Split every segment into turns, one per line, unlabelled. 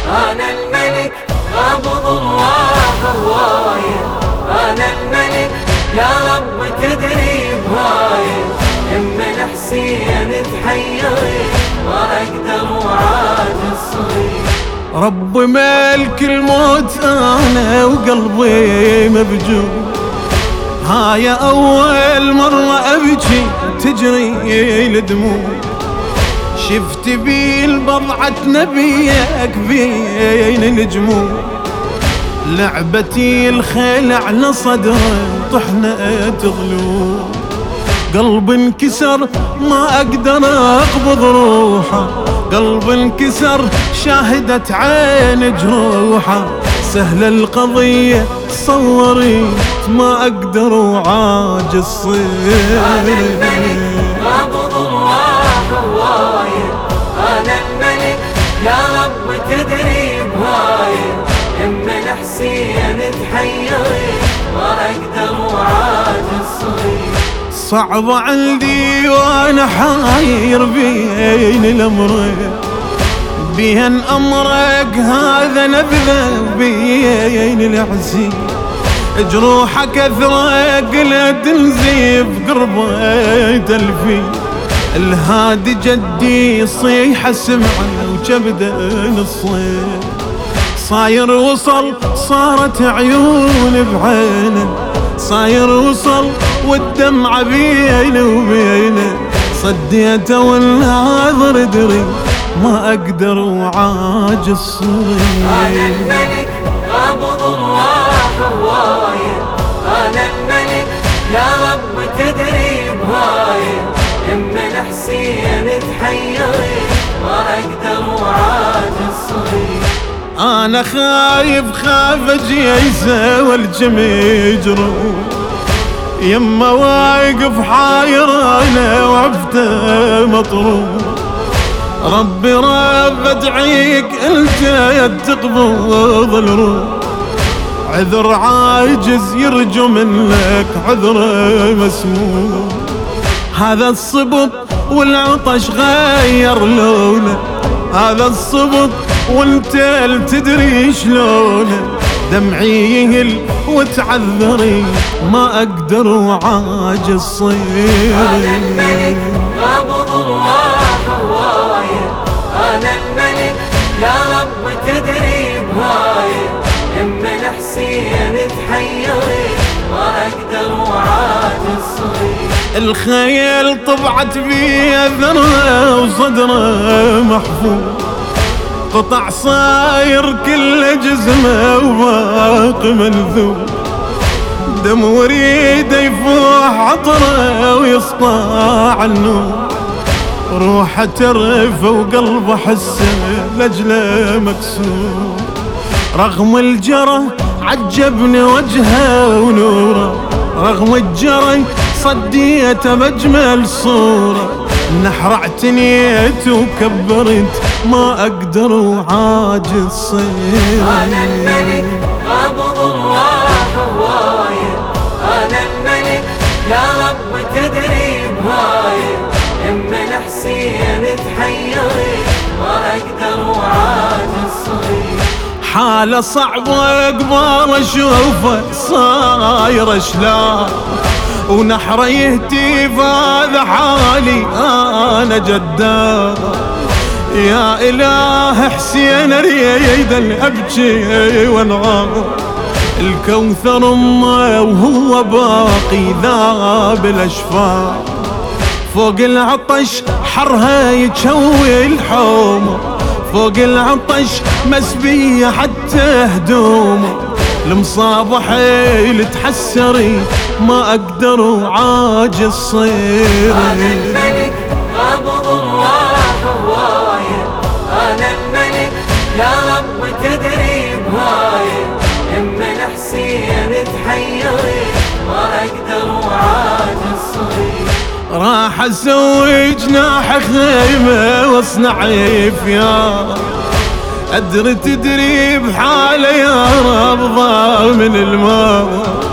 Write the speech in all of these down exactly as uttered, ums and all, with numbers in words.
أنا الملك قابض الروح الراية، أنا الملك يا رب تدري بهاي، من حسين تحيرت ما أقدر وعاجز صغير.
رب ملك الموت أنا وقلبي مبجوع، هاي أول مرة أبكي تجري الدموع، شفت بين بضعة نبيك بين الجموع، لعبتي الخيل على صدره طحنة ضلوع، قلب انكسر ما اقدر اقبض روحه، قلب انكسر شاهدت عين جروحه، سهل القضية صوري ما اقدر وعاجز صير.
أنا الملك قابض الروح الراية، أنا الملك يا رب تدري بهاي، من حسين تحيرت ما اقدر وعاجز صغير.
صعب عندي وانا حاير بين الامرين، بين امرك هذا نبذه بين العزيز، جروحه كثره قلت نزيف قربه تلفي، الهادي جدي صيحه سمعه وكبده نصين، صاير وصل صارت عيون بعينه، صاير وصل والدمعة بيني وبينه، صديته والناظر دري ما اقدر وعاجز صغير.
أنا الملك قابض الروح الراية، أنا الملك يا رب تدري بهاي، من حسين تحيرت ما اقدر وعاجز صغير.
انا خايف خاف جيسه والجميع يجرون، يما واقف حاير انا وعفته مطروح، ربي رب ادعيك انت تقبض الروح، عذر عاجز يرجو منك عذره مسموح، هذا الصبط والعطش غير لونه، هذا الصبط وانت تدري شلونه، دمعي يهل وتعذري ما اقدر وعاجز صير.
أنا الملك قابض الروح الراية، أنا الملك يا رب تدري بهاي، من حسين تحيرت ما اقدر وعاجز صغير.
الخيل طبعت بي ذره وصدره محفوظ، قطع صاير كل جسمه وباقي منذوب، دم وريده يفوح عطره ويسطع النور، روحه ترفه وقلبه حسه لاجله مكسور، رغم الجرح عجبني وجهه ونوره، رغم الجرح صديته بأجمل صورة، نحرعتني وكبرت ما اقدر وعاجز صير.
أنا الملك قابض الروح الراية، أنا الملك يا رب تدري بهاي، من حسين تحيرت ما اقدر وعاجز صغير.
حاله صعبه قبال اشوفه صاير شلون، ونحره يهتف هذا حالي انا جدار، يا اله حسين اريد ابكي وانغار، الكوثر امه وهو باقي ذاب الاشفار، فوق العطش حرها يتشوي الحومه، فوق العطش مسبيه حتى هدومه، المصاب حيل تحسري ما اقدر وعاجز صير.
أنا الملك قابض الروح الراية، أنا الملك يا رب تدري بهاي، من حسين تحيرت ما اقدر وعاجز صغير.
راح اسوي جناح خيمه واصنع افيار، ادري تدري بحاله يا رب ضامن الماء،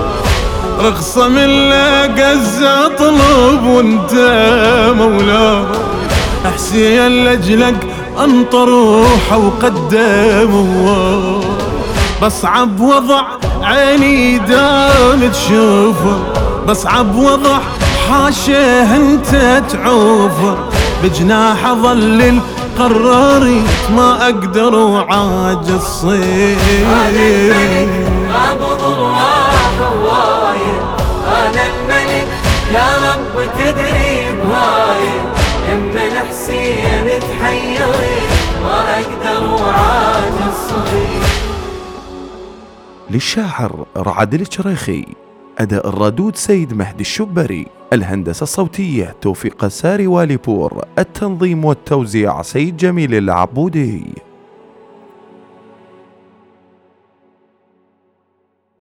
رخصة من لقز اطلب وانت مولاه، حسين لاجلك انطر روحه وقدمه، بصعب وضع عيني دام تشوفه، بصعب وضع حاشاه انت تعوفه، بجناحه ظل قررت ما اقدر وعاجز صير.
انا الملك قابض ارواح هوايه، انا الملك يا رب تدري بهايه، يما الحسين تحيرت ما اقدر وعاجز صغير.
للشاعر رعد الشريخي، أداء الردود سيد مهدي الشبري، الهندسة الصوتية توفيق ساري واليبور، التنظيم والتوزيع سيد جميل العبودي.